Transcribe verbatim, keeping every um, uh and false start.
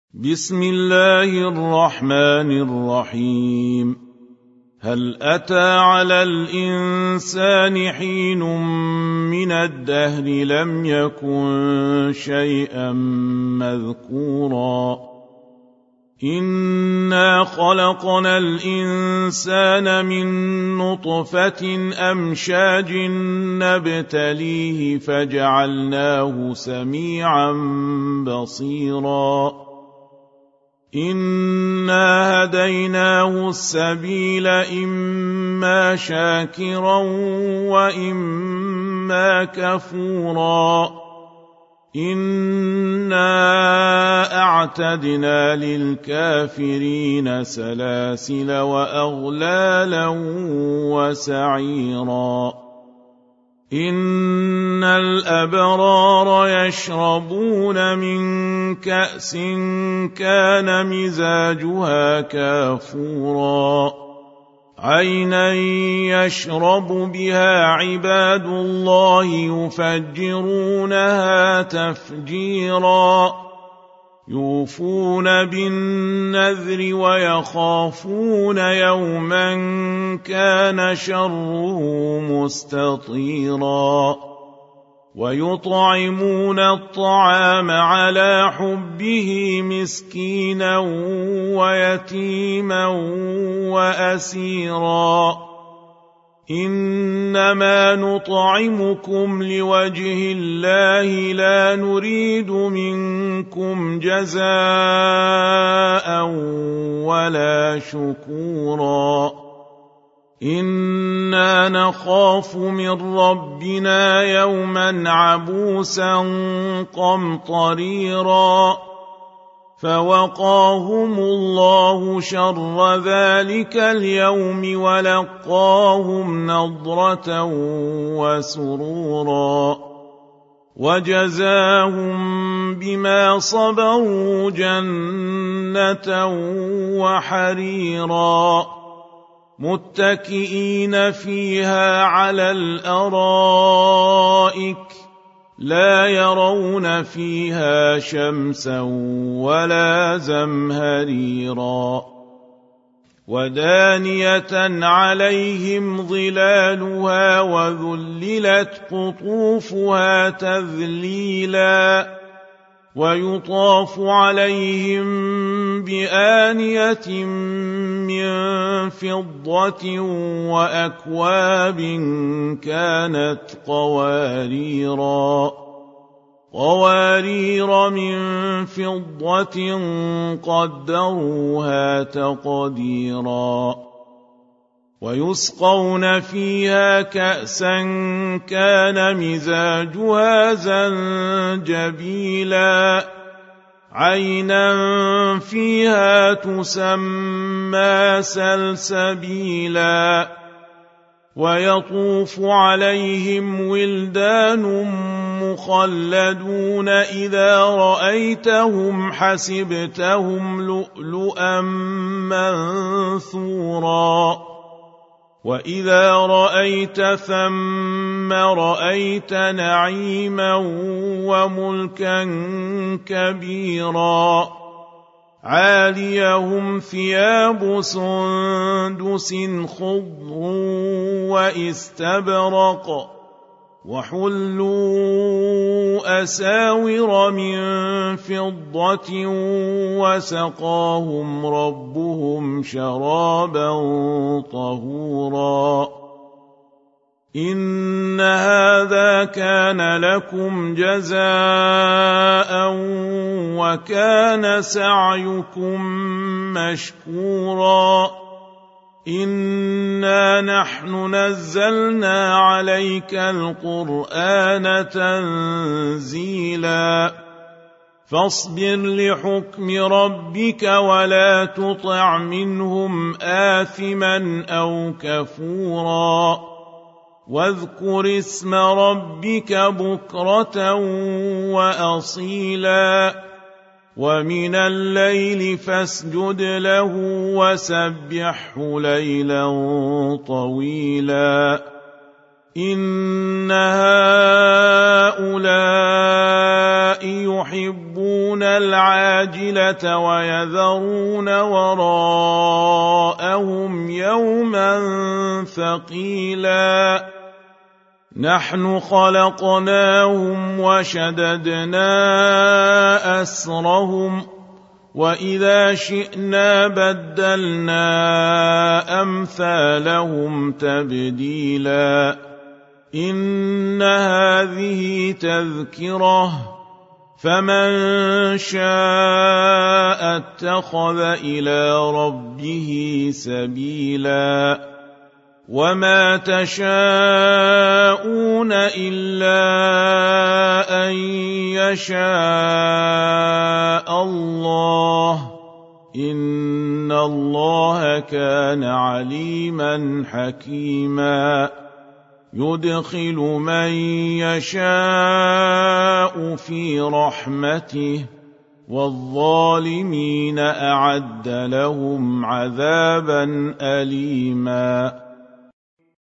بسم الله الرحمن الرحيم. هل أتى على الإنسان حين من الدهر لم يكن شيئا مذكورا إنا خلقنا الإنسان من نطفة أمشاج نبتليه فجعلناه سميعا بصيرا إنا هديناه السبيل إما شاكرا وإما كفورا إنا أعتدنا للكافرين سلاسل وأغلالا وسعيرا إن الأبرار يشربون من كأس كان مزاجها كافورا عينا يشرب بها عباد الله يفجرونها تفجيرا يوفون بالنذر ويخافون يوما كان شره مستطيرا ويطعمون الطعام على حبه مسكينا ويتيما وأسيرا إنما نطعمكم لوجه الله لا نريد منكم جزاء ولا شكورا إنا نخاف من ربنا يوما عبوسا قمطريرا فوقاهم الله شر ذلك اليوم ولقاهم نضرة وسرورا وجزاهم بما صبروا جنة وحريرا متكئين فيها على الأرائك لا يرون فيها شمسا ولا زمهريرا ودانية عليهم ظلالها وذللت قطوفها تذليلا ويطاف عليهم بآنية من فضة وأكواب كانت قواريرا قوارير من فضة قدروها تقديرا ويسقون فيها كأسا كان مزاجها زنجبيلا عينا فيها تسمى سلسبيلا ويطوف عليهم ولدان مخلدون إذا رأيتهم حسبتهم لؤلؤا منثورا وإذا رأيت ثم رأيت نعيما وملكا كبيرا عاليهم ثياب سندس خضر واستبرق وحلوا أساور من فضة وسقاهم ربهم شرابا طهورا إن هذا كان لكم جزاء وكان سعيكم مشكورا إنا نحن نزلنا عليك القرآن تنزيلا فاصبر لحكم ربك ولا تطع منهم آثما أو كفورا واذكر اسم ربك بكرة وأصيلا ومن الليل فاسجد له وسبحه ليلا طويلا إن هؤلاء يحبون يحبون العاجلة ويذرون وراءهم يوما ثقيلا نحن خلقناهم وشددنا أسرهم وإذا شئنا بدلنا أمثالهم تبديلا إن هذه تذكرة فمن شاء اتخذ إلى ربه سبيلا وما تشاءون إلا أن يشاء الله إن الله كان عليما حكيما يدخل من يشاء في رحمته والظالمين أعد لهم عذابا أليما